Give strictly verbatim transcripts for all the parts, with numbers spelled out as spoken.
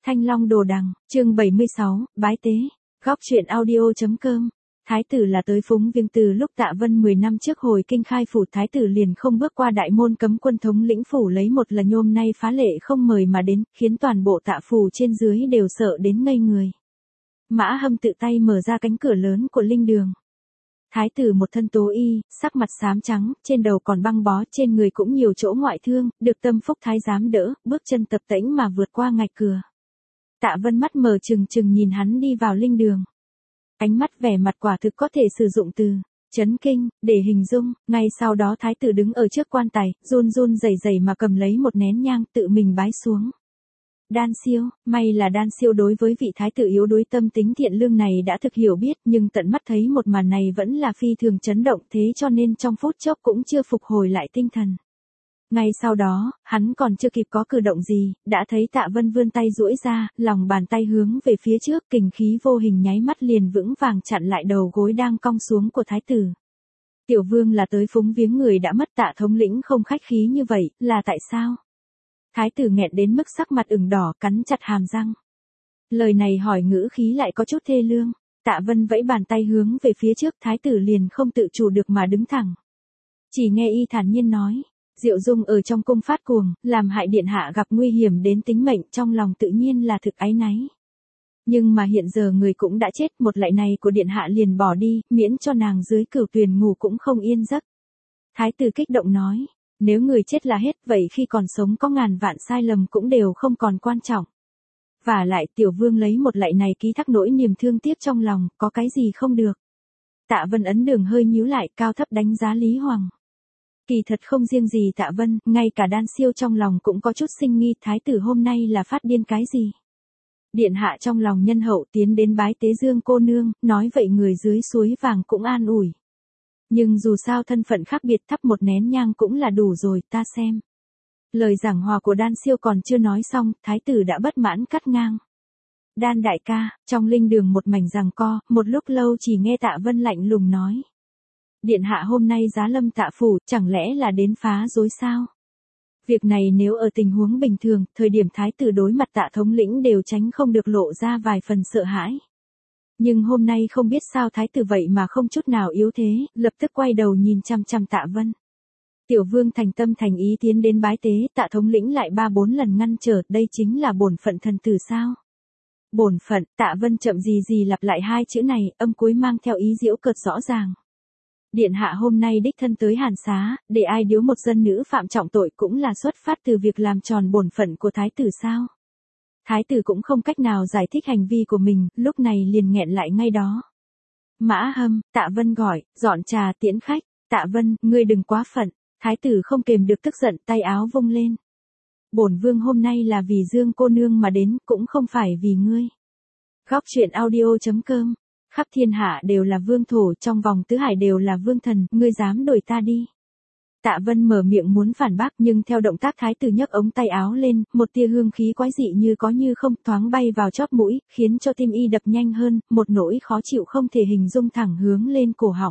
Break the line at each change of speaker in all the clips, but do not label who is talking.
Thanh Long Đồ Đằng, chương bảy mươi sáu, Bái Tế, Góc truyện audio.com. Thái tử là tới phúng viếng từ lúc Tạ Vân mười năm trước hồi kinh khai phủ, thái tử liền không bước qua đại môn cấm quân thống lĩnh phủ lấy một là nhôm nay phá lệ không mời mà đến, khiến toàn bộ Tạ phủ trên dưới đều sợ đến ngây người. Mã Hâm tự tay mở ra cánh cửa lớn của linh đường. Thái tử một thân tố y, sắc mặt xám trắng, trên đầu còn băng bó, trên người cũng nhiều chỗ ngoại thương, được Tâm Phúc thái giám đỡ, bước chân tập tễnh mà vượt qua ngạch cửa. Tạ Vân mắt mở trừng trừng nhìn hắn đi vào linh đường. Ánh mắt vẻ mặt quả thực có thể sử dụng từ chấn kinh để hình dung. Ngay sau đó thái tử đứng ở trước quan tài, run run rẩy rẩy mà cầm lấy một nén nhang, tự mình bái xuống. Đan Siêu, may là Đan Siêu đối với vị thái tử yếu đuối tâm tính thiện lương này đã thực hiểu biết, nhưng tận mắt thấy một màn này vẫn là phi thường chấn động, thế cho nên trong phút chốc cũng chưa phục hồi lại tinh thần. Ngay sau đó, hắn còn chưa kịp có cử động gì, đã thấy Tạ Vân vươn tay duỗi ra, lòng bàn tay hướng về phía trước, kình khí vô hình nháy mắt liền vững vàng chặn lại đầu gối đang cong xuống của thái tử. Tiểu vương là tới phúng viếng người đã mất, Tạ thống lĩnh không khách khí như vậy, là tại sao? Thái tử nghẹn đến mức sắc mặt ửng đỏ, cắn chặt hàm răng. Lời này hỏi ngữ khí lại có chút thê lương. Tạ Vân vẫy bàn tay hướng về phía trước, thái tử liền không tự chủ được mà đứng thẳng. Chỉ nghe y thản nhiên nói, Diệu Dung ở trong cung phát cuồng, làm hại điện hạ gặp nguy hiểm đến tính mệnh, trong lòng tự nhiên là thực áy náy. Nhưng mà hiện giờ người cũng đã chết, một lạy này của điện hạ liền bỏ đi, miễn cho nàng dưới cửu tuyền ngủ cũng không yên giấc. Thái tử kích động nói, nếu người chết là hết, vậy khi còn sống có ngàn vạn sai lầm cũng đều không còn quan trọng. Và lại tiểu vương lấy một lạy này ký thác nỗi niềm thương tiếc trong lòng, có cái gì không được. Tạ Vân ấn đường hơi nhíu lại, cao thấp đánh giá Lý Hoàng. Kỳ thật không riêng gì Tạ Vân, ngay cả Đan Siêu trong lòng cũng có chút sinh nghi, thái tử hôm nay là phát điên cái gì. Điện hạ trong lòng nhân hậu, tiến đến bái tế Dương cô nương, nói vậy người dưới suối vàng cũng an ủi. Nhưng dù sao thân phận khác biệt, thắp một nén nhang cũng là đủ rồi, ta xem. Lời giảng hòa của Đan Siêu còn chưa nói xong, thái tử đã bất mãn cắt ngang. Đan đại ca, trong linh đường một mảnh giằng co, một lúc lâu chỉ nghe Tạ Vân lạnh lùng nói. Điện hạ hôm nay giá lâm Tạ phủ, chẳng lẽ là đến phá rối sao? Việc này nếu ở tình huống bình thường, thời điểm thái tử đối mặt Tạ thống lĩnh đều tránh không được lộ ra vài phần sợ hãi. Nhưng hôm nay không biết sao thái tử vậy mà không chút nào yếu thế, lập tức quay đầu nhìn chăm chăm Tạ Vân. Tiểu vương thành tâm thành ý tiến đến bái tế, Tạ thống lĩnh lại ba bốn lần ngăn trở, đây chính là bổn phận thần tử sao? Bổn phận, Tạ Vân chậm gì gì lặp lại hai chữ này, âm cuối mang theo ý giễu cợt rõ ràng. Điện hạ hôm nay đích thân tới Hàn Xá, để ai điếu một dân nữ phạm trọng tội cũng là xuất phát từ việc làm tròn bổn phận của thái tử sao? Thái tử cũng không cách nào giải thích hành vi của mình, lúc này liền nghẹn lại ngay đó. Mã Hâm, Tạ Vân gọi, dọn trà tiễn khách. Tạ Vân, ngươi đừng quá phận. Thái tử không kềm được tức giận, tay áo vung lên. Bổn vương hôm nay là vì Dương cô nương mà đến, cũng không phải vì ngươi. Góc truyện audio.com. Khắp thiên hạ đều là vương thổ, trong vòng tứ hải đều là vương thần, ngươi dám đổi ta đi. Tạ Vân mở miệng muốn phản bác, nhưng theo động tác thái tử nhấc ống tay áo lên, một tia hương khí quái dị như có như không thoáng bay vào chóp mũi, khiến cho tim y đập nhanh hơn, một nỗi khó chịu không thể hình dung thẳng hướng lên cổ họng.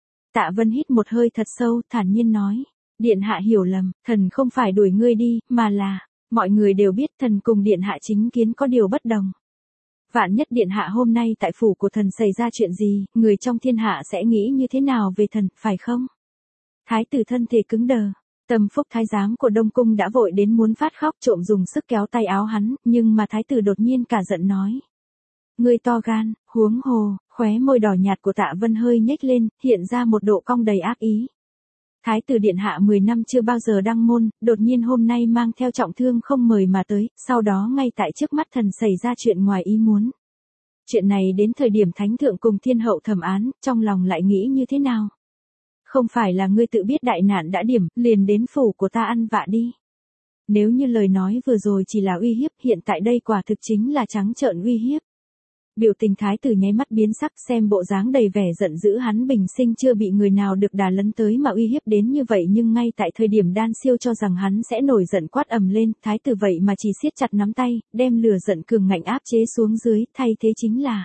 Tạ Vân hít một hơi thật sâu, thản nhiên nói, điện hạ hiểu lầm, thần không phải đuổi ngươi đi, mà là, mọi người đều biết thần cùng điện hạ chính kiến có điều bất đồng. Vạn nhất điện hạ hôm nay tại phủ của thần xảy ra chuyện gì, người trong thiên hạ sẽ nghĩ như thế nào về thần, phải không? Thái tử thân thể cứng đờ, Tâm Phúc thái giám của Đông Cung đã vội đến muốn phát khóc, trộm dùng sức kéo tay áo hắn, nhưng mà thái tử đột nhiên cả giận nói. Ngươi to gan, huống hồ, khóe môi đỏ nhạt của Tạ Vân hơi nhếch lên, hiện ra một độ cong đầy ác ý. Thái tử điện hạ mười năm chưa bao giờ đăng môn, đột nhiên hôm nay mang theo trọng thương không mời mà tới, sau đó ngay tại trước mắt thần xảy ra chuyện ngoài ý muốn. Chuyện này đến thời điểm thánh thượng cùng thiên hậu thẩm án, trong lòng lại nghĩ như thế nào? Không phải là ngươi tự biết đại nạn đã điểm, liền đến phủ của ta ăn vạ đi. Nếu như lời nói vừa rồi chỉ là uy hiếp, hiện tại đây quả thực chính là trắng trợn uy hiếp. Biểu tình thái tử nháy mắt biến sắc, xem bộ dáng đầy vẻ giận dữ hắn bình sinh chưa bị người nào được đà lấn tới mà uy hiếp đến như vậy, nhưng ngay tại thời điểm Đan Siêu cho rằng hắn sẽ nổi giận quát ầm lên, thái tử vậy mà chỉ siết chặt nắm tay, đem lửa giận cường ngạnh áp chế xuống dưới, thay thế chính là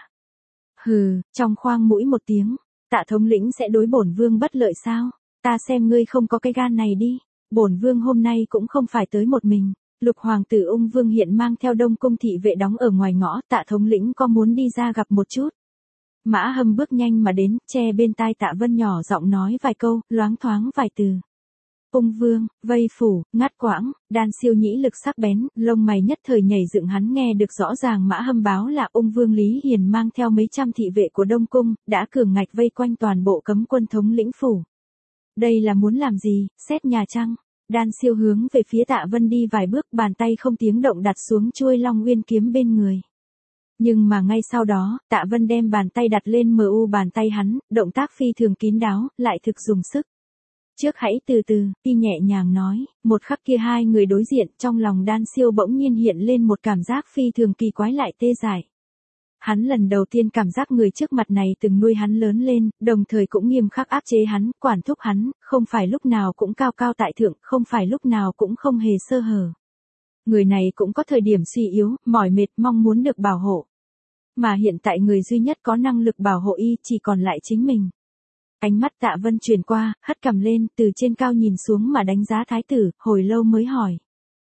hừ, trong khoang mũi một tiếng. Tạ thống lĩnh sẽ đối bổn vương bất lợi sao? Ta xem ngươi không có cái gan này đi. Bổn vương hôm nay cũng không phải tới một mình. Lục hoàng tử Ung Vương hiện mang theo Đông cung thị vệ đóng ở ngoài ngõ, Tạ thống lĩnh có muốn đi ra gặp một chút. Mã Hâm bước nhanh mà đến, che bên tai Tạ Vân nhỏ giọng nói vài câu, loáng thoáng vài từ. Ung Vương, vây phủ, ngắt quãng, Đan Siêu nhĩ lực sắc bén, lông mày nhất thời nhảy dựng, hắn nghe được rõ ràng Mã Hâm báo là Ung Vương Lý Hiền mang theo mấy trăm thị vệ của Đông cung, đã cường ngạch vây quanh toàn bộ cấm quân thống lĩnh phủ. Đây là muốn làm gì, xét nhà chăng? Đan Siêu hướng về phía Tạ Vân đi vài bước, bàn tay không tiếng động đặt xuống chuôi Long Uyên kiếm bên người. Nhưng mà ngay sau đó, Tạ Vân đem bàn tay đặt lên mờ u bàn tay hắn, động tác phi thường kín đáo, lại thực dùng sức. Trước hãy từ từ, y nhẹ nhàng nói, một khắc kia hai người đối diện, trong lòng Đan Siêu bỗng nhiên hiện lên một cảm giác phi thường kỳ quái lại tê dại. Hắn lần đầu tiên cảm giác người trước mặt này từng nuôi hắn lớn lên, đồng thời cũng nghiêm khắc áp chế hắn, quản thúc hắn, không phải lúc nào cũng cao cao tại thượng, không phải lúc nào cũng không hề sơ hở. Người này cũng có thời điểm suy yếu, mỏi mệt, mong muốn được bảo hộ. Mà hiện tại người duy nhất có năng lực bảo hộ y chỉ còn lại chính mình. Ánh mắt Tạ Vân chuyển qua, hất cằm lên, từ trên cao nhìn xuống mà đánh giá thái tử, hồi lâu mới hỏi.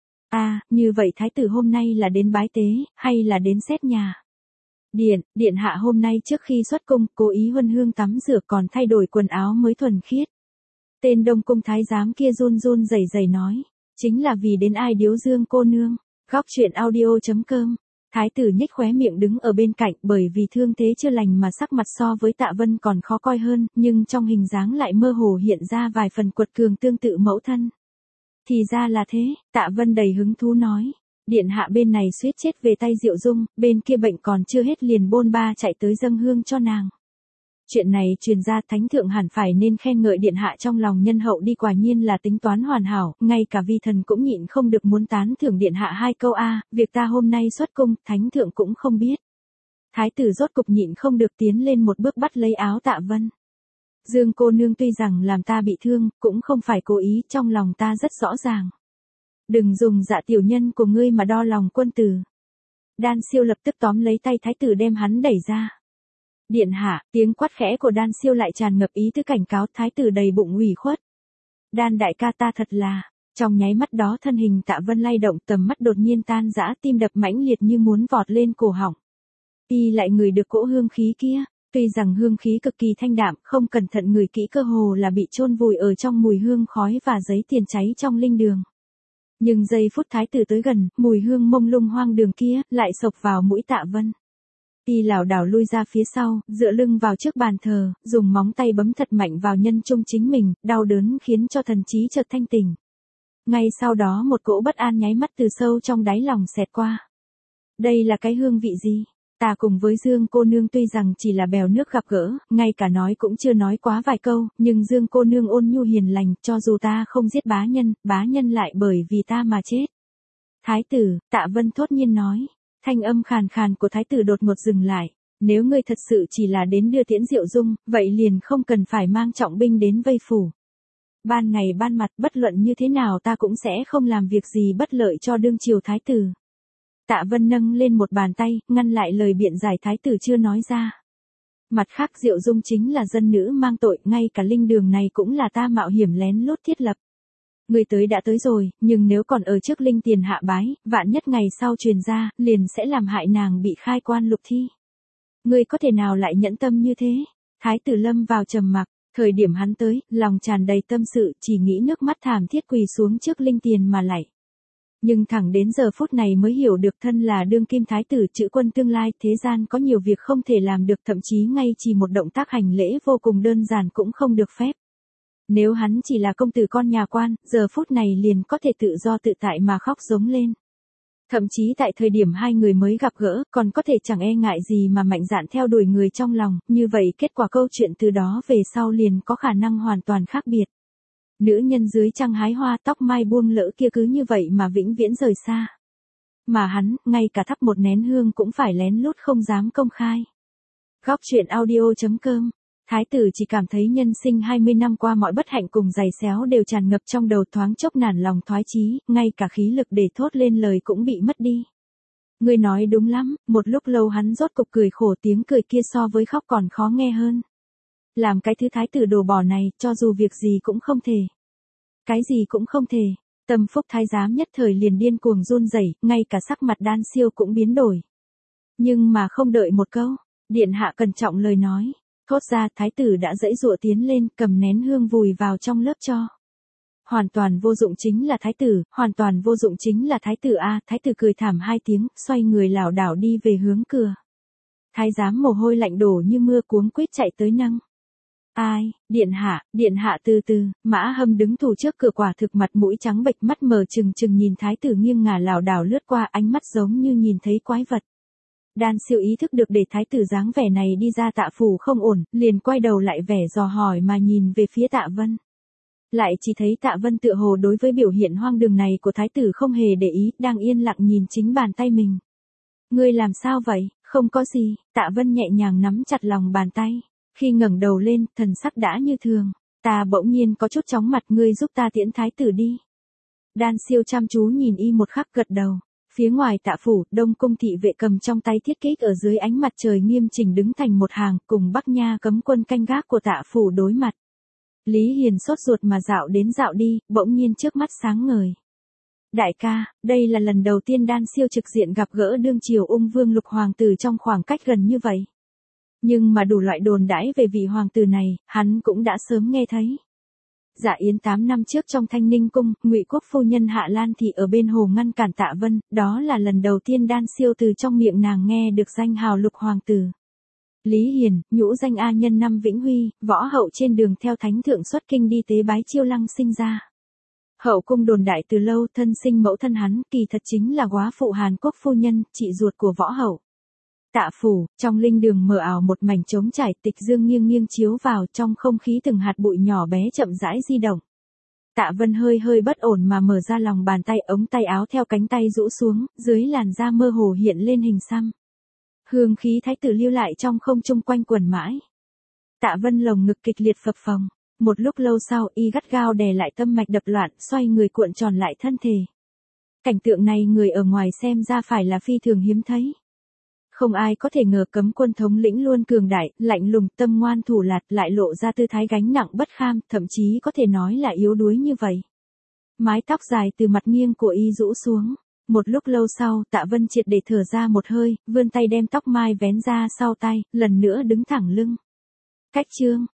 À, như vậy thái tử hôm nay là đến bái tế, hay là đến xét nhà? Điện, điện hạ hôm nay trước khi xuất cung, cố ý huân hương tắm rửa còn thay đổi quần áo mới thuần khiết. Tên Đông cung thái giám kia run run rẩy rẩy nói, chính là vì đến ai điếu dương cô nương. Góc truyện audio chấm com. Thái tử nhếch khóe miệng đứng ở bên cạnh, bởi vì thương thế chưa lành mà sắc mặt so với Tạ Vân còn khó coi hơn, nhưng trong hình dáng lại mơ hồ hiện ra vài phần quật cường tương tự mẫu thân. Thì ra là thế, Tạ Vân đầy hứng thú nói. Điện hạ bên này suýt chết về tay Diệu Dung, bên kia bệnh còn chưa hết liền bôn ba chạy tới dâng hương cho nàng. Chuyện này truyền ra thánh thượng hẳn phải nên khen ngợi điện hạ trong lòng nhân hậu đi, quả nhiên là tính toán hoàn hảo, ngay cả vi thần cũng nhịn không được muốn tán thưởng điện hạ hai câu a, việc ta hôm nay xuất cung, thánh thượng cũng không biết. Thái tử rốt cục nhịn không được tiến lên một bước bắt lấy áo Tạ Vân. Dương cô nương tuy rằng làm ta bị thương, cũng không phải cố ý, trong lòng ta rất rõ ràng. Đừng dùng dạ tiểu nhân của ngươi mà đo lòng quân tử. Đan Siêu lập tức tóm lấy tay thái tử đem hắn đẩy ra. Điện hạ, tiếng quát khẽ của Đan Siêu lại tràn ngập ý tứ cảnh cáo, thái tử đầy bụng ủy khuất. Đan đại ca ta thật là, trong nháy mắt đó thân hình Tạ Vân lay động, tầm mắt đột nhiên tan rã, tim đập mãnh liệt như muốn vọt lên cổ họng. Y lại ngửi được cỗ hương khí kia, tuy rằng hương khí cực kỳ thanh đạm, không cẩn thận ngửi kỹ cơ hồ là bị chôn vùi ở trong mùi hương khói và giấy tiền cháy trong linh đường. Nhưng giây phút thái tử tới gần, mùi hương mông lung hoang đường kia, lại sộc vào mũi Tạ Vân. Y lảo đảo lui ra phía sau, dựa lưng vào trước bàn thờ, dùng móng tay bấm thật mạnh vào nhân trung chính mình, đau đớn khiến cho thần trí chợt thanh tỉnh. Ngay sau đó một cỗ bất an nháy mắt từ sâu trong đáy lòng xẹt qua. Đây là cái hương vị gì? Ta cùng với Dương cô nương tuy rằng chỉ là bèo nước gặp gỡ, ngay cả nói cũng chưa nói quá vài câu, nhưng Dương cô nương ôn nhu hiền lành, cho dù ta không giết bá nhân, bá nhân lại bởi vì ta mà chết. Thái tử, Tạ Vân thốt nhiên nói. Thanh âm khàn khàn của thái tử đột ngột dừng lại. Nếu ngươi thật sự chỉ là đến đưa tiễn Diệu Dung, vậy liền không cần phải mang trọng binh đến vây phủ. Ban ngày ban mặt, bất luận như thế nào ta cũng sẽ không làm việc gì bất lợi cho đương triều thái tử. Tạ Vân nâng lên một bàn tay, ngăn lại lời biện giải thái tử chưa nói ra. Mặt khác Diệu Dung chính là dân nữ mang tội, ngay cả linh đường này cũng là ta mạo hiểm lén lút thiết lập. Ngươi tới đã tới rồi, nhưng nếu còn ở trước linh tiền hạ bái, vạn nhất ngày sau truyền ra, liền sẽ làm hại nàng bị khai quan lục thi. Ngươi có thể nào lại nhẫn tâm như thế? Thái tử lâm vào trầm mặc, thời điểm hắn tới, lòng tràn đầy tâm sự, chỉ nghĩ nước mắt thảm thiết quỳ xuống trước linh tiền mà lạy. Nhưng thẳng đến giờ phút này mới hiểu được thân là đương kim thái tử chữ quân tương lai, thế gian có nhiều việc không thể làm được, thậm chí ngay chỉ một động tác hành lễ vô cùng đơn giản cũng không được phép. Nếu hắn chỉ là công tử con nhà quan, giờ phút này liền có thể tự do tự tại mà khóc giống lên. Thậm chí tại thời điểm hai người mới gặp gỡ, còn có thể chẳng e ngại gì mà mạnh dạn theo đuổi người trong lòng, như vậy kết quả câu chuyện từ đó về sau liền có khả năng hoàn toàn khác biệt. Nữ nhân dưới trăng hái hoa tóc mai buông lỡ kia cứ như vậy mà vĩnh viễn rời xa. Mà hắn, ngay cả thắp một nén hương cũng phải lén lút không dám công khai. Góc truyện audio chấm com. Thái tử chỉ cảm thấy nhân sinh hai mươi năm qua mọi bất hạnh cùng giày xéo đều tràn ngập trong đầu, thoáng chốc nản lòng thoái chí, ngay cả khí lực để thốt lên lời cũng bị mất đi. Ngươi nói đúng lắm, một lúc lâu hắn rốt cục cười khổ, tiếng cười kia so với khóc còn khó nghe hơn. Làm cái thứ thái tử đồ bỏ này, cho dù việc gì cũng không thể. Cái gì cũng không thể. Tâm phúc thái giám nhất thời liền điên cuồng run rẩy, ngay cả sắc mặt Đan Siêu cũng biến đổi. Nhưng mà không đợi một câu, điện hạ cẩn trọng lời nói, thốt ra thái tử đã giãy giụa tiến lên, cầm nén hương vùi vào trong lớp tro. Hoàn toàn vô dụng chính là thái tử, hoàn toàn vô dụng chính là thái tử a, thái tử cười thảm hai tiếng, xoay người lảo đảo đi về hướng cửa. Thái giám mồ hôi lạnh đổ như mưa cuống quýt chạy tới nâng. Ai, điện hạ, điện hạ từ từ, Mã Hâm đứng thủ trước cửa quả thực mặt mũi trắng bệch, mắt mờ trừng trừng nhìn thái tử nghiêng ngả lảo đảo lướt qua, ánh mắt giống như nhìn thấy quái vật. Đan Siêu ý thức được để thái tử dáng vẻ này đi ra Tạ phủ không ổn, liền quay đầu lại vẻ dò hỏi mà nhìn về phía Tạ Vân. Lại chỉ thấy Tạ Vân tựa hồ đối với biểu hiện hoang đường này của thái tử không hề để ý, đang yên lặng nhìn chính bàn tay mình. Ngươi làm sao vậy? Không có gì, Tạ Vân nhẹ nhàng nắm chặt lòng bàn tay. Khi ngẩng đầu lên, thần sắc đã như thường. Ta bỗng nhiên có chút chóng mặt, ngươi giúp ta tiễn thái tử đi. Đan Siêu chăm chú nhìn y một khắc gật đầu. Phía ngoài Tạ phủ, Đông cung thị vệ cầm trong tay thiết kích ở dưới ánh mặt trời nghiêm chỉnh đứng thành một hàng, cùng Bắc Nha cấm quân canh gác của Tạ phủ đối mặt. Lý Hiền sốt ruột mà dạo đến dạo đi, bỗng nhiên trước mắt sáng ngời. Đại ca, đây là lần đầu tiên Đan Siêu trực diện gặp gỡ đương triều ung vương lục hoàng tử trong khoảng cách gần như vậy. Nhưng mà đủ loại đồn đãi về vị hoàng tử này, hắn cũng đã sớm nghe thấy. Dạ yến tám năm trước trong Thanh Ninh cung, Ngụy quốc phu nhân Hạ Lan Thị ở bên hồ ngăn cản Tạ Vân, đó là lần đầu tiên Đan Siêu từ trong miệng nàng nghe được danh hào lục hoàng tử. Lý Hiền, nhũ danh A Nhân năm Vĩnh Huy, võ hậu trên đường theo thánh thượng xuất kinh đi tế bái Chiêu Lăng sinh ra. Hậu cung đồn đại từ lâu, thân sinh mẫu thân hắn, kỳ thật chính là góa phụ Hàn Quốc phu nhân, chị ruột của võ hậu. Tạ phủ, trong linh đường mờ ảo một mảnh trống trải, tịch dương nghiêng nghiêng chiếu vào, trong không khí từng hạt bụi nhỏ bé chậm rãi di động. Tạ Vân hơi hơi bất ổn mà mở ra lòng bàn tay, ống tay áo theo cánh tay rũ xuống, dưới làn da mơ hồ hiện lên hình xăm. Hương khí thái tử lưu lại trong không trung quanh quẩn mãi. Tạ Vân lồng ngực kịch liệt phập phồng. Một lúc lâu sau, y gắt gao đè lại tâm mạch đập loạn, xoay người cuộn tròn lại thân thể. Cảnh tượng này người ở ngoài xem ra phải là phi thường hiếm thấy. Không ai có thể ngờ cấm quân thống lĩnh luôn cường đại, lạnh lùng, tâm ngoan thủ lạt, lại lộ ra tư thái gánh nặng bất kham, thậm chí có thể nói là yếu đuối như vậy. Mái tóc dài từ mặt nghiêng của y rũ xuống. Một lúc lâu sau, Tạ Vân triệt để thở ra một hơi, vươn tay đem tóc mai vén ra sau tay, lần nữa đứng thẳng lưng. Cách chương,